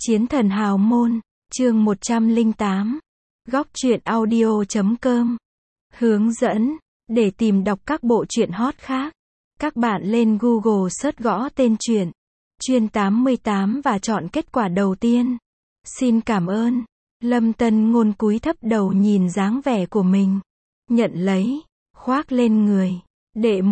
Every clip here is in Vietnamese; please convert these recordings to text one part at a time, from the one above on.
Chiến thần hào môn, chương 108. Góc truyện audio.com. Hướng dẫn, để tìm đọc các bộ truyện hot khác. Các bạn lên Google search gõ tên truyện Chuyên 88 và chọn kết quả đầu tiên. Xin cảm ơn. Lâm Tân Ngôn cúi thấp đầu nhìn dáng vẻ của mình. Nhận lấy, khoác lên người. Đệ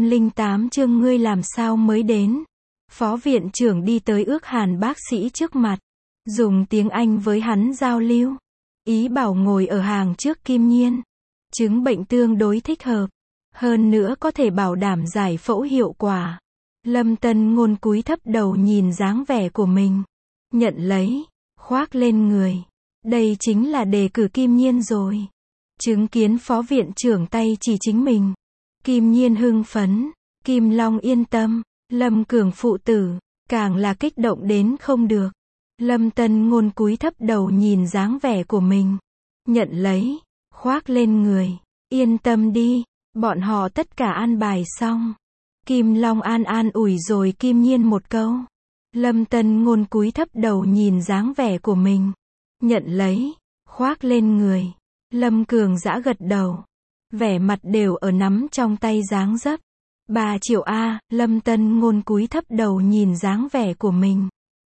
108 chương ngươi làm sao mới đến. Phó viện trưởng đi tới Ước Hàn bác sĩ trước mặt. Dùng tiếng Anh với hắn giao lưu. Ý bảo ngồi ở hàng trước Kim Nhiên. Chứng bệnh tương đối thích hợp. Hơn nữa có thể bảo đảm giải phẫu hiệu quả. Lâm Tân Ngôn cúi thấp đầu nhìn dáng vẻ của mình. Nhận lấy, khoác lên người. Đây chính là đề cử Kim Nhiên rồi. Chứng kiến phó viện trưởng tay chỉ chính mình. Kim Nhiên hưng phấn. Kim Long yên tâm. Lâm Cường phụ tử, càng là kích động đến không được. Lâm Tân Ngôn cúi thấp đầu nhìn dáng vẻ của mình. Nhận lấy, khoác lên người. Yên tâm đi, bọn họ tất cả an bài xong. Kim Long an ủi rồi Kim Nhiên một câu. Lâm Tân Ngôn cúi thấp đầu nhìn dáng vẻ của mình. Nhận lấy, khoác lên người. Lâm Cường giã gật đầu. Vẻ mặt đều ở nắm trong tay dáng dấp. 3 triệu A, Lâm Tân Ngôn cúi thấp đầu nhìn dáng vẻ của mình.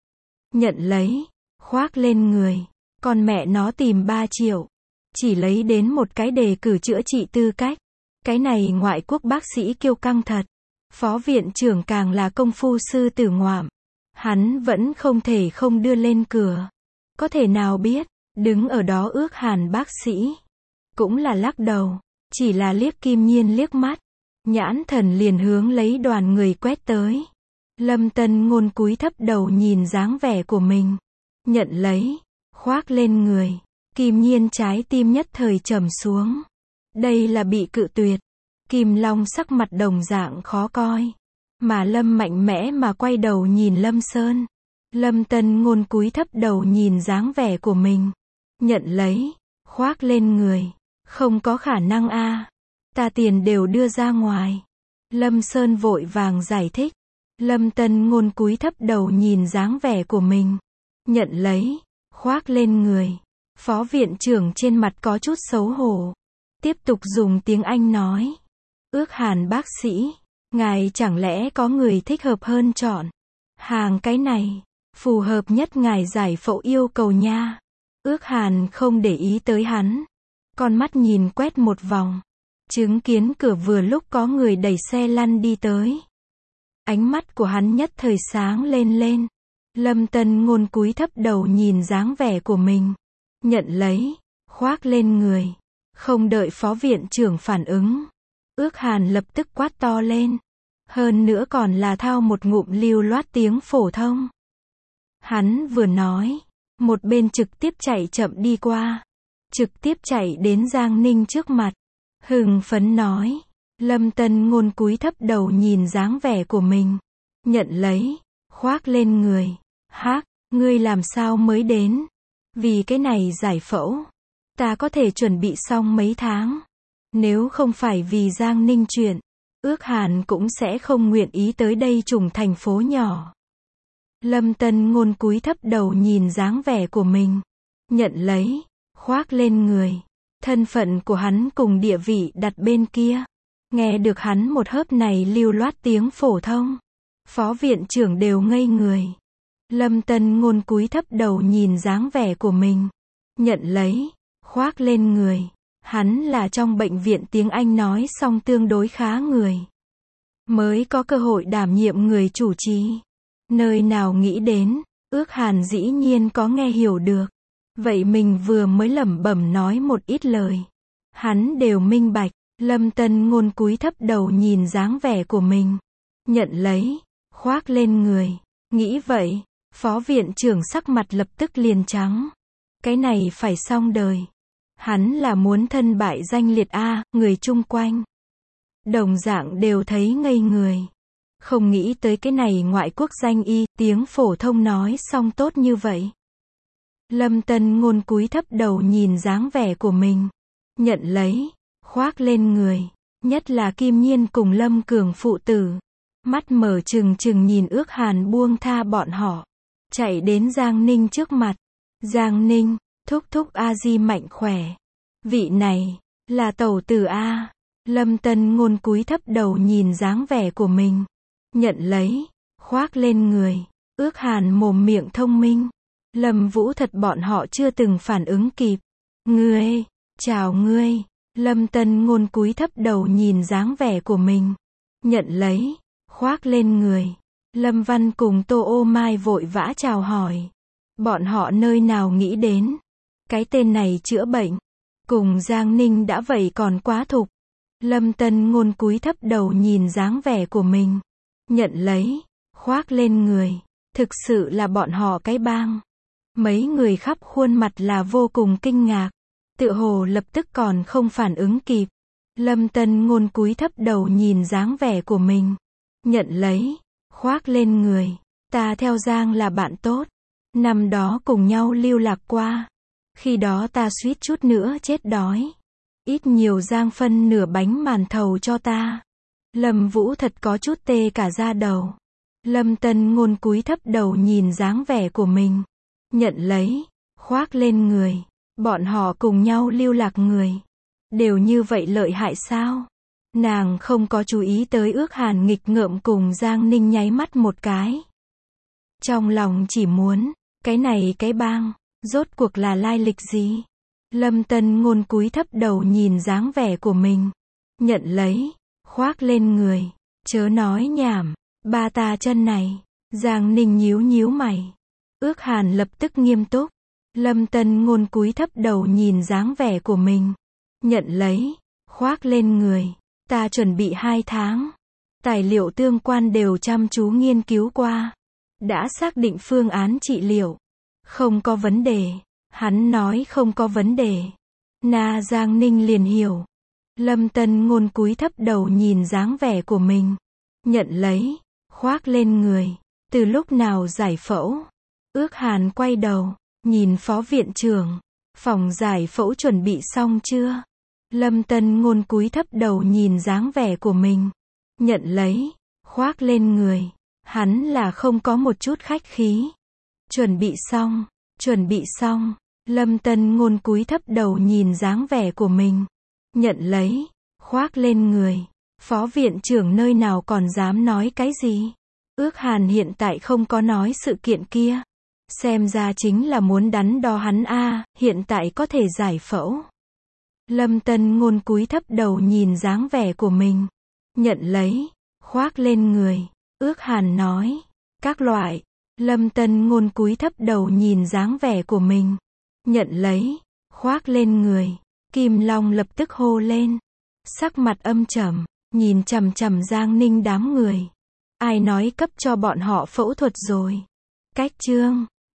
Nhận lấy, khoác lên người. Con mẹ nó tìm 3 triệu. Chỉ lấy đến một cái đề cử chữa trị tư cách. Cái này ngoại quốc bác sĩ kiêu căng thật. Phó viện trưởng càng là công phu sư tử ngoạm. Hắn vẫn không thể không đưa lên cửa. Có thể nào biết, đứng ở đó Ước Hàn bác sĩ. Cũng là lắc đầu, chỉ là liếc Kim Nhiên liếc mắt. Nhãn thần liền hướng lấy đoàn người quét tới. Lâm Tân Ngôn cúi thấp đầu nhìn dáng vẻ của mình. Nhận lấy, khoác lên người. Kim Nhiên trái tim nhất thời trầm xuống. Đây là bị cự tuyệt. Kim Long sắc mặt đồng dạng khó coi. Mà Lâm mạnh mẽ mà quay đầu nhìn Lâm Sơn. Lâm Tân Ngôn cúi thấp đầu nhìn dáng vẻ của mình. Nhận lấy, khoác lên người. Không có khả năng a. Ta tiền đều đưa ra ngoài. Lâm Sơn vội vàng giải thích. Lâm Tân Ngôn cúi thấp đầu nhìn dáng vẻ của mình. Nhận lấy, khoác lên người. Phó viện trưởng trên mặt có chút xấu hổ. Tiếp tục dùng tiếng Anh nói. Ước Hàn bác sĩ, ngài chẳng lẽ có người thích hợp hơn chọn. Hàng cái này, phù hợp nhất ngài giải phẫu yêu cầu nha. Ước Hàn không để ý tới hắn. Con mắt nhìn quét một vòng. Chứng kiến cửa vừa lúc có người đẩy xe lăn đi tới. Ánh mắt của hắn nhất thời sáng lên. Lâm Tân Ngôn cúi thấp đầu nhìn dáng vẻ của mình. Nhận lấy, khoác lên người. Không đợi phó viện trưởng phản ứng. Ước Hàn lập tức quát to lên. Hơn nữa còn là thao một ngụm lưu loát tiếng phổ thông. Hắn vừa nói, một bên trực tiếp chạy chậm đi qua. Trực tiếp chạy đến Giang Ninh trước mặt. Hưng phấn nói. Lâm Tân Ngôn cúi thấp đầu nhìn dáng vẻ của mình. Nhận lấy, khoác lên người. Hác, ngươi làm sao mới đến? Vì cái này giải phẫu. Ta có thể chuẩn bị xong mấy tháng. Nếu không phải vì Giang Ninh chuyện, Ước Hàn cũng sẽ không nguyện ý tới đây trùng thành phố nhỏ. Lâm Tân Ngôn cúi thấp đầu nhìn dáng vẻ của mình. Nhận lấy, khoác lên người. Thân phận của hắn cùng địa vị đặt bên kia. Nghe được hắn một hớp này lưu loát tiếng phổ thông. Phó viện trưởng đều ngây người. Lâm Tân Ngôn cúi thấp đầu nhìn dáng vẻ của mình. Nhận lấy, khoác lên người. Hắn là trong bệnh viện tiếng Anh nói xong tương đối khá người. Mới có cơ hội đảm nhiệm người chủ trì. Nơi nào nghĩ đến, Ước Hàn dĩ nhiên có nghe hiểu được. Vậy mình vừa mới lẩm bẩm nói một ít lời. Hắn đều minh bạch. Lâm Tân Ngôn cúi thấp đầu nhìn dáng vẻ của mình. Nhận lấy, khoác lên người. Nghĩ vậy, phó viện trưởng sắc mặt lập tức liền trắng. Cái này phải xong đời. Hắn là muốn thân bại danh liệt a, người chung quanh. Đồng dạng đều thấy ngây người. Không nghĩ tới cái này ngoại quốc danh y, tiếng phổ thông nói xong tốt như vậy. Lâm Tân Ngôn cúi thấp đầu nhìn dáng vẻ của mình. Nhận lấy, khoác lên người. Nhất là Kim Nhiên cùng Lâm Cường phụ tử. Mắt mở trừng nhìn Ước Hàn buông tha bọn họ. chạy đến Giang Ninh trước mặt. Giang Ninh, thúc thúc A Di mạnh khỏe. Vị này, là tẩu tử A. Lâm Tân Ngôn cúi thấp đầu nhìn dáng vẻ của mình. Nhận lấy, khoác lên người. Ước Hàn mồm miệng thông minh. Lâm Vũ thật bọn họ chưa từng phản ứng kịp. Ngươi, chào ngươi. Lâm Tân Ngôn cúi thấp đầu nhìn dáng vẻ của mình. Nhận lấy, khoác lên người. Lâm Văn cùng Tô Ô Mai vội vã chào hỏi. Bọn họ nơi nào nghĩ đến. Cái tên này chữa bệnh. Cùng Giang Ninh đã vậy còn quá thục. Lâm Tân Ngôn cúi thấp đầu nhìn dáng vẻ của mình. Nhận lấy, khoác lên người. Thực sự là bọn họ cái bang. Mấy người khắp khuôn mặt là vô cùng kinh ngạc. Tựa hồ lập tức còn không phản ứng kịp. Lâm Tân Ngôn cúi thấp đầu nhìn dáng vẻ của mình. Nhận lấy, khoác lên người. Ta theo Giang là bạn tốt. Năm đó cùng nhau lưu lạc qua. Khi đó ta suýt chút nữa chết đói. Ít nhiều Giang phân nửa bánh màn thầu cho ta. Lâm Vũ thật có chút tê cả da đầu. Lâm Tân Ngôn cúi thấp đầu nhìn dáng vẻ của mình. Nhận lấy, khoác lên người. Bọn họ cùng nhau lưu lạc người. Đều như vậy lợi hại sao? Nàng không có chú ý tới Ước Hàn nghịch ngợm cùng Giang Ninh nháy mắt một cái. Trong lòng chỉ muốn, cái này cái bang, rốt cuộc là lai lịch gì? Lâm Tân Ngôn cúi thấp đầu nhìn dáng vẻ của mình. Nhận lấy, khoác lên người. Chớ nói nhảm, ba ta chân này. Giang Ninh nhíu nhíu mày. Ước Hàn lập tức nghiêm túc. Lâm Tân Ngôn cúi thấp đầu nhìn dáng vẻ của mình. Nhận lấy, khoác lên người. Ta chuẩn bị 2 tháng. Tài liệu tương quan đều chăm chú nghiên cứu qua. Đã xác định phương án trị liệu. Không có vấn đề. Hắn nói không có vấn đề. Na Giang Ninh liền hiểu. Lâm Tân Ngôn cúi thấp đầu nhìn dáng vẻ của mình. Nhận lấy, khoác lên người. Từ lúc nào giải phẫu? Ước Hàn quay đầu, nhìn phó viện trưởng. Phòng giải phẫu chuẩn bị xong chưa? Lâm Tân Ngôn cúi thấp đầu nhìn dáng vẻ của mình. Nhận lấy, khoác lên người. Hắn là không có một chút khách khí. Chuẩn bị xong, chuẩn bị xong. Lâm Tân Ngôn cúi thấp đầu nhìn dáng vẻ của mình. Nhận lấy, khoác lên người. Phó viện trưởng nơi nào còn dám nói cái gì? Ước Hàn hiện tại không có nói sự kiện kia. Xem ra chính là muốn đắn đo hắn a, hiện tại có thể giải phẫu. Lâm Tân Ngôn cúi thấp đầu nhìn dáng vẻ của mình. Nhận lấy, khoác lên người. Ước Hàn nói, các loại. Lâm Tân Ngôn cúi thấp đầu nhìn dáng vẻ của mình. Nhận lấy, khoác lên người. Kim Long lập tức hô lên. Sắc mặt âm trầm, nhìn chằm chằm Giang Ninh đám người. Ai nói cấp cho bọn họ phẫu thuật rồi? Cách chương